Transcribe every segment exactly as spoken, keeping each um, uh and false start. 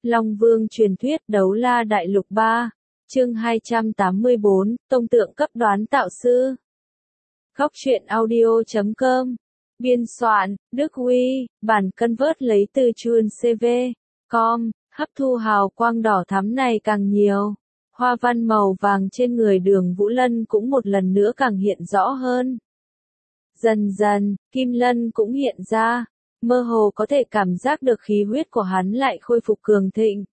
Long Vương truyền thuyết Đấu La Đại Lục ba, chương hai trăm tám mươi bốn, Tông tượng cấp đoán tạo sư. Góc truyện audio chấm com. Biên soạn, Đức Huy, bản convert lấy từ chuan xê vê chấm com, hấp thu hào quang đỏ thắm này càng nhiều. Hoa văn màu vàng trên người Đường Vũ Lân cũng một lần nữa càng hiện rõ hơn. Dần dần, Kim Lân cũng hiện ra, mơ hồ có thể cảm giác được khí huyết của hắn lại khôi phục cường thịnh.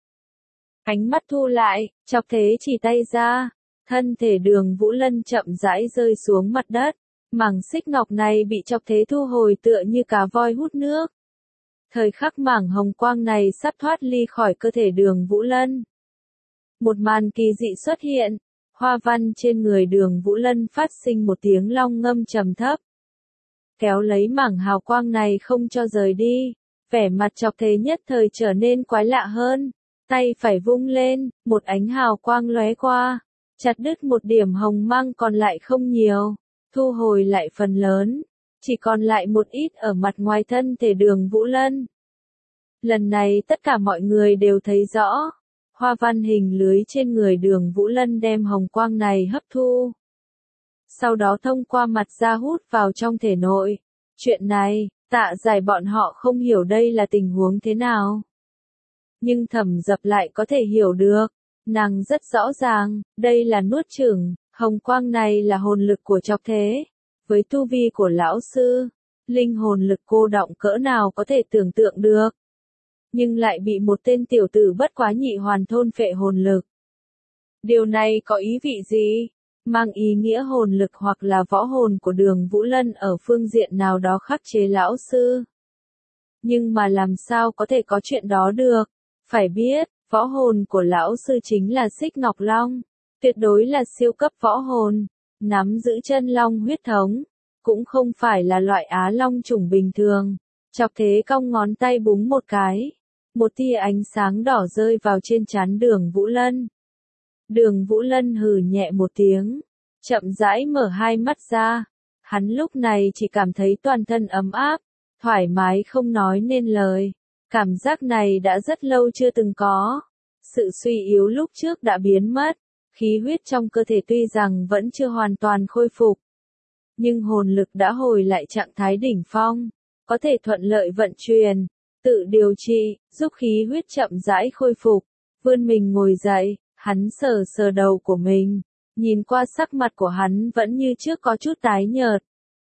Ánh mắt thu lại, Chọc Thế chỉ tay ra, thân thể Đường Vũ Lân chậm rãi rơi xuống mặt đất. Mảng xích ngọc này bị Chọc Thế thu hồi tựa như cá voi hút nước. Thời khắc mảng hồng quang này sắp thoát ly khỏi cơ thể Đường Vũ Lân. Một màn kỳ dị xuất hiện, hoa văn trên người Đường Vũ Lân phát sinh một tiếng long ngâm trầm thấp. Kéo lấy mảng hào quang này không cho rời đi, vẻ mặt Chọc Thế nhất thời trở nên quái lạ hơn, tay phải vung lên, một ánh hào quang lóe qua, chặt đứt một điểm hồng mang còn lại không nhiều, thu hồi lại phần lớn, chỉ còn lại một ít ở mặt ngoài thân thể Đường Vũ Lân. Lần này tất cả mọi người đều thấy rõ, hoa văn hình lưới trên người Đường Vũ Lân đem hồng quang này hấp thu. Sau đó thông qua mặt da hút vào trong thể nội. Chuyện này, Tạ Giải bọn họ không hiểu đây là tình huống thế nào. Nhưng Thẩm Dập lại có thể hiểu được. Nàng rất rõ ràng, đây là nuốt chửng, hồng quang này là hồn lực của Chọc Thế. Với tu vi của lão sư, linh hồn lực cô đọng cỡ nào có thể tưởng tượng được. Nhưng lại bị một tên tiểu tử bất quá nhị hoàn thôn phệ hồn lực. Điều này có ý vị gì? Mang ý nghĩa hồn lực hoặc là võ hồn của Đường Vũ Lân ở phương diện nào đó khắc chế lão sư. Nhưng mà làm sao có thể có chuyện đó được? Phải biết, võ hồn của lão sư chính là Xích Ngọc Long, tuyệt đối là siêu cấp võ hồn, nắm giữ chân long huyết thống, cũng không phải là loại Á Long chủng bình thường. Chọc Thế cong ngón tay búng một cái, một tia ánh sáng đỏ rơi vào trên trán Đường Vũ Lân. Đường Vũ Lân hừ nhẹ một tiếng, chậm rãi mở hai mắt ra. Hắn lúc này chỉ cảm thấy toàn thân ấm áp, thoải mái không nói nên lời. Cảm giác này đã rất lâu chưa từng có. Sự suy yếu lúc trước đã biến mất, khí huyết trong cơ thể tuy rằng vẫn chưa hoàn toàn khôi phục. Nhưng hồn lực đã hồi lại trạng thái đỉnh phong, có thể thuận lợi vận chuyển, tự điều trị, giúp khí huyết chậm rãi khôi phục. Vươn mình ngồi dậy. Hắn sờ sờ đầu của mình, nhìn qua sắc mặt của hắn vẫn như trước có chút tái nhợt.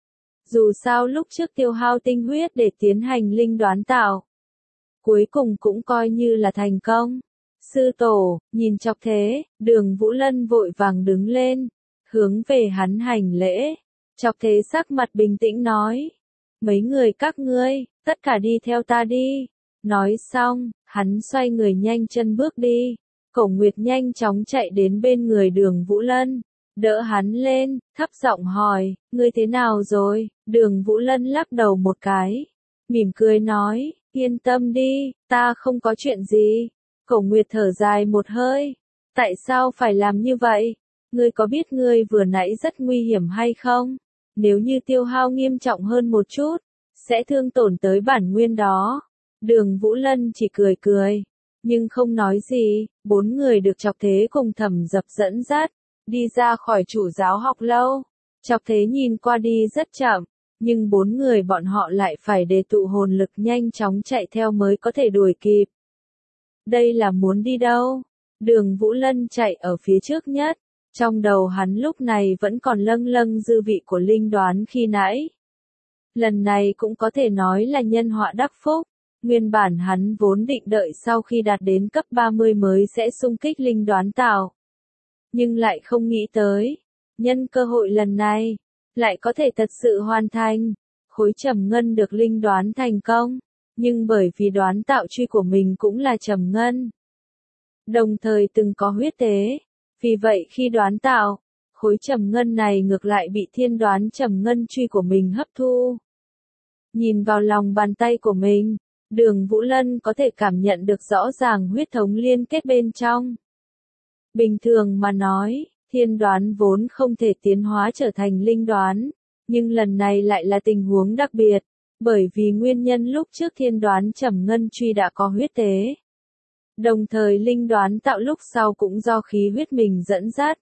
Dù sao lúc trước tiêu hao tinh huyết để tiến hành linh đoán tạo, cuối cùng cũng coi như là thành công. Sư tổ, nhìn Chọc Thế, Đường Vũ Lân vội vàng đứng lên, hướng về hắn hành lễ. Chọc Thế sắc mặt bình tĩnh nói, mấy người các ngươi, tất cả đi theo ta đi. Nói xong, hắn xoay người nhanh chân bước đi. Cổ Nguyệt nhanh chóng chạy đến bên người Đường Vũ Lân, đỡ hắn lên, thấp giọng hỏi, ngươi thế nào rồi? Đường Vũ Lân lắc đầu một cái, mỉm cười nói, yên tâm đi, ta không có chuyện gì. Cổ Nguyệt thở dài một hơi, tại sao phải làm như vậy? Ngươi có biết ngươi vừa nãy rất nguy hiểm hay không? Nếu như tiêu hao nghiêm trọng hơn một chút, sẽ thương tổn tới bản nguyên đó. Đường Vũ Lân chỉ cười cười, nhưng không nói gì. Bốn người được Chọc Thế cùng Thẩm Dập dẫn dắt, đi ra khỏi chủ giáo học lâu. Chọc Thế nhìn qua đi rất chậm, nhưng bốn người bọn họ lại phải đề tụ hồn lực nhanh chóng chạy theo mới có thể đuổi kịp. Đây là muốn đi đâu? Đường Vũ Lân chạy ở phía trước nhất, trong đầu hắn lúc này vẫn còn lâng lâng dư vị của linh đoán khi nãy. Lần này cũng có thể nói là nhân họa đắc phúc. Nguyên bản hắn vốn định đợi sau khi đạt đến cấp ba mươi mới sẽ xung kích linh đoán tạo. Nhưng lại không nghĩ tới, nhân cơ hội lần này, lại có thể thật sự hoàn thành. Khối trầm ngân được linh đoán thành công, nhưng bởi vì đoán tạo truy của mình cũng là trầm ngân. Đồng thời từng có huyết tế, vì vậy khi đoán tạo, khối trầm ngân này ngược lại bị thiên đoán trầm ngân truy của mình hấp thu. Nhìn vào lòng bàn tay của mình, Đường Vũ Lân có thể cảm nhận được rõ ràng huyết thống liên kết bên trong. Bình thường mà nói, thiên đoán vốn không thể tiến hóa trở thành linh đoán, nhưng lần này lại là tình huống đặc biệt, bởi vì nguyên nhân lúc trước thiên đoán trầm ngân truy đã có huyết tế. Đồng thời linh đoán tạo lúc sau cũng do khí huyết mình dẫn dắt.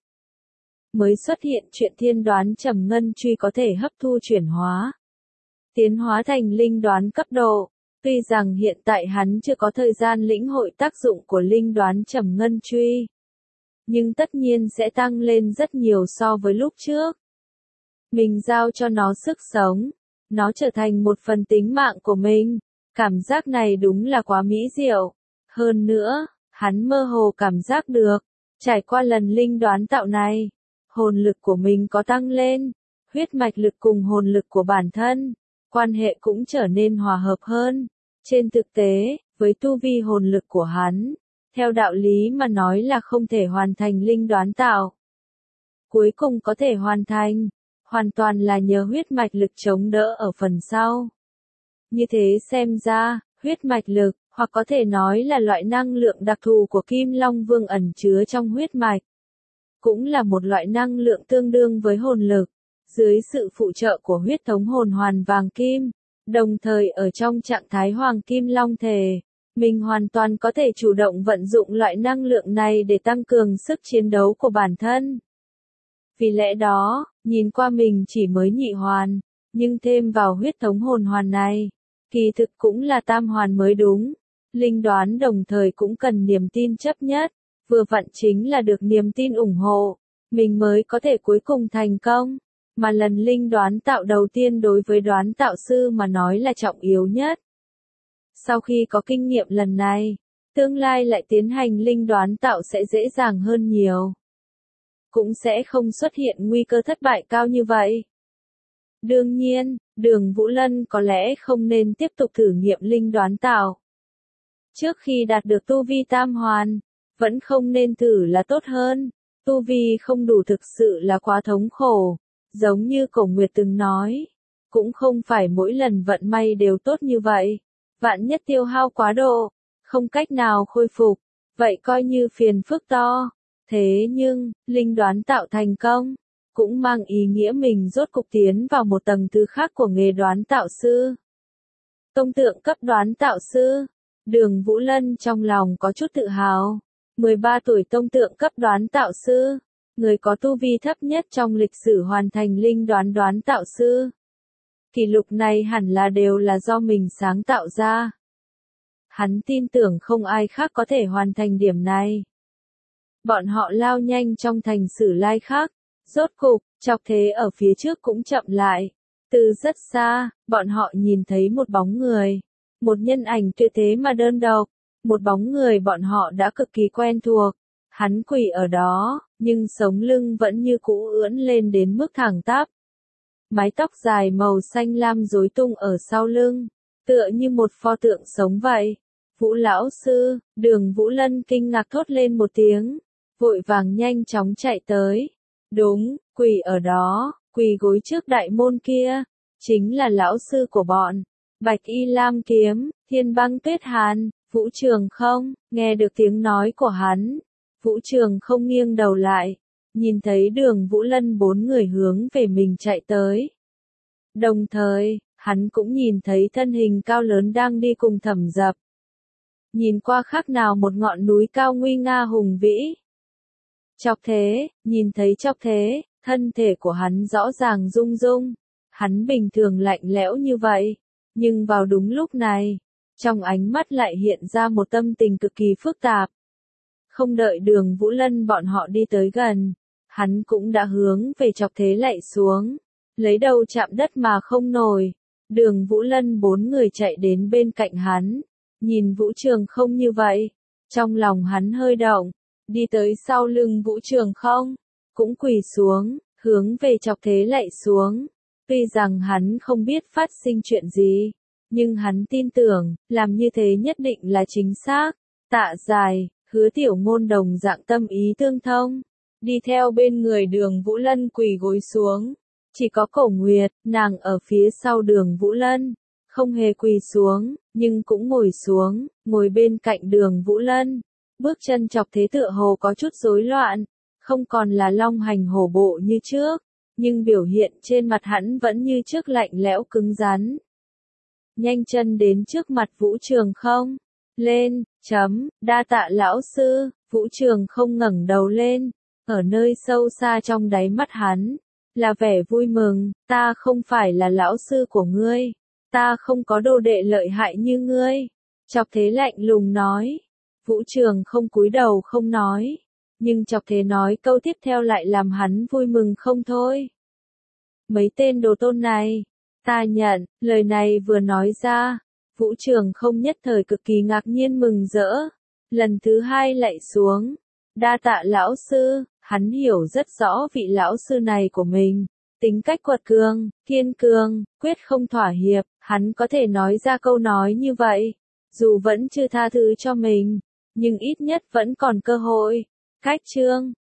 Mới xuất hiện chuyện thiên đoán trầm ngân truy có thể hấp thu chuyển hóa. Tiến hóa thành linh đoán cấp độ. Tuy rằng hiện tại hắn chưa có thời gian lĩnh hội tác dụng của linh đoán trầm ngân truy. Nhưng tất nhiên sẽ tăng lên rất nhiều so với lúc trước. Mình giao cho nó sức sống. Nó trở thành một phần tính mạng của mình. Cảm giác này đúng là quá mỹ diệu. Hơn nữa, hắn mơ hồ cảm giác được. Trải qua lần linh đoán tạo này. Hồn lực của mình có tăng lên. Huyết mạch lực cùng hồn lực của bản thân. Quan hệ cũng trở nên hòa hợp hơn. Trên thực tế, với tu vi hồn lực của hắn, theo đạo lý mà nói là không thể hoàn thành linh đoán tạo. Cuối cùng có thể hoàn thành, hoàn toàn là nhờ huyết mạch lực chống đỡ ở phần sau. Như thế xem ra, huyết mạch lực, hoặc có thể nói là loại năng lượng đặc thù của Kim Long Vương ẩn chứa trong huyết mạch. Cũng là một loại năng lượng tương đương với hồn lực, dưới sự phụ trợ của huyết thống hồn hoàn vàng kim. Đồng thời ở trong trạng thái hoàng kim long thể, mình hoàn toàn có thể chủ động vận dụng loại năng lượng này để tăng cường sức chiến đấu của bản thân. Vì lẽ đó, nhìn qua mình chỉ mới nhị hoàn, nhưng thêm vào huyết thống hồn hoàn này, kỳ thực cũng là tam hoàn mới đúng. Linh đoán đồng thời cũng cần niềm tin chấp nhất, vừa vặn chính là được niềm tin ủng hộ, mình mới có thể cuối cùng thành công. Mà lần linh đoán tạo đầu tiên đối với đoán tạo sư mà nói là trọng yếu nhất. Sau khi có kinh nghiệm lần này, tương lai lại tiến hành linh đoán tạo sẽ dễ dàng hơn nhiều. Cũng sẽ không xuất hiện nguy cơ thất bại cao như vậy. Đương nhiên, Đường Vũ Lân có lẽ không nên tiếp tục thử nghiệm linh đoán tạo. Trước khi đạt được tu vi tam hoàn, vẫn không nên thử là tốt hơn. Tu vi không đủ thực sự là quá thống khổ. Giống như Cổ Nguyệt từng nói, cũng không phải mỗi lần vận may đều tốt như vậy. Vạn nhất tiêu hao quá độ, không cách nào khôi phục, vậy coi như phiền phức to. Thế nhưng, linh đoán tạo thành công, cũng mang ý nghĩa mình rốt cục tiến vào một tầng thứ khác của nghề đoán tạo sư. Tông tượng cấp đoán tạo sư, Đường Vũ Lân trong lòng có chút tự hào. mười ba tuổi tông tượng cấp đoán tạo sư. Người có tu vi thấp nhất trong lịch sử hoàn thành linh đoán đoán tạo sư. Kỷ lục này hẳn là đều là do mình sáng tạo ra. Hắn tin tưởng không ai khác có thể hoàn thành điểm này. Bọn họ lao nhanh trong thành Sử Lai khác. Rốt cục, Chọc Thế ở phía trước cũng chậm lại. Từ rất xa, bọn họ nhìn thấy một bóng người. Một nhân ảnh tuyệt thế mà đơn độc. Một bóng người bọn họ đã cực kỳ quen thuộc. Hắn quỳ ở đó, nhưng sống lưng vẫn như cũ ưỡn lên đến mức thẳng tắp. Mái tóc dài màu xanh lam rối tung ở sau lưng, tựa như một pho tượng sống vậy. Vũ lão sư, Đường Vũ Lân kinh ngạc thốt lên một tiếng, vội vàng nhanh chóng chạy tới. Đúng, quỳ ở đó, quỳ gối trước đại môn kia, chính là lão sư của bọn. Bạch Y Lam Kiếm, Thiên Băng Tuyết Hàn, Vũ Trường Không, nghe được tiếng nói của hắn. Vũ Trường Không nghiêng đầu lại, nhìn thấy Đường Vũ Lân bốn người hướng về mình chạy tới. Đồng thời, hắn cũng nhìn thấy thân hình cao lớn đang đi cùng Thẩm Dập. Nhìn qua khác nào một ngọn núi cao nguy nga hùng vĩ. Chọc Thế, nhìn thấy Chọc Thế, thân thể của hắn rõ ràng rung rung. Hắn bình thường lạnh lẽo như vậy, nhưng vào đúng lúc này, trong ánh mắt lại hiện ra một tâm tình cực kỳ phức tạp. Không đợi Đường Vũ Lân bọn họ đi tới gần, hắn cũng đã hướng về Chọc Thế lạy xuống, lấy đầu chạm đất mà không nổi. Đường Vũ Lân bốn người chạy đến bên cạnh hắn, nhìn Vũ Trường Không như vậy, trong lòng hắn hơi động, đi tới sau lưng Vũ Trường Không, cũng quỳ xuống, hướng về Chọc Thế lạy xuống. Tuy rằng hắn không biết phát sinh chuyện gì, nhưng hắn tin tưởng, làm như thế nhất định là chính xác. Tạ Dài, Hứa Tiểu Ngôn đồng dạng tâm ý tương thông, đi theo bên người Đường Vũ Lân quỳ gối xuống. Chỉ có Cổ Nguyệt, nàng ở phía sau Đường Vũ Lân, không hề quỳ xuống, nhưng cũng ngồi xuống, ngồi bên cạnh Đường Vũ Lân. Bước chân Chọc Thế tựa hồ có chút rối loạn, không còn là long hành hổ bộ như trước, nhưng biểu hiện trên mặt hắn vẫn như trước lạnh lẽo cứng rắn. Nhanh chân đến trước mặt Vũ Trường Không, lên, Chấm, đa tạ lão sư, Vũ Trường không ngẩng đầu lên, ở nơi sâu xa trong đáy mắt hắn, là vẻ vui mừng, ta không phải là lão sư của ngươi, ta không có đồ đệ lợi hại như ngươi. Chọc Thế lạnh lùng nói, Vũ Trường không cúi đầu không nói, nhưng Chọc Thế nói câu tiếp theo lại làm hắn vui mừng không thôi. Mấy tên đồ tôn này, ta nhận, lời này vừa nói ra, Vũ Trường không nhất thời cực kỳ ngạc nhiên mừng rỡ, lần thứ hai lạy xuống, đa tạ lão sư, hắn hiểu rất rõ vị lão sư này của mình, tính cách quật cường, kiên cường, quyết không thỏa hiệp, hắn có thể nói ra câu nói như vậy, dù vẫn chưa tha thứ cho mình, nhưng ít nhất vẫn còn cơ hội. Cách chương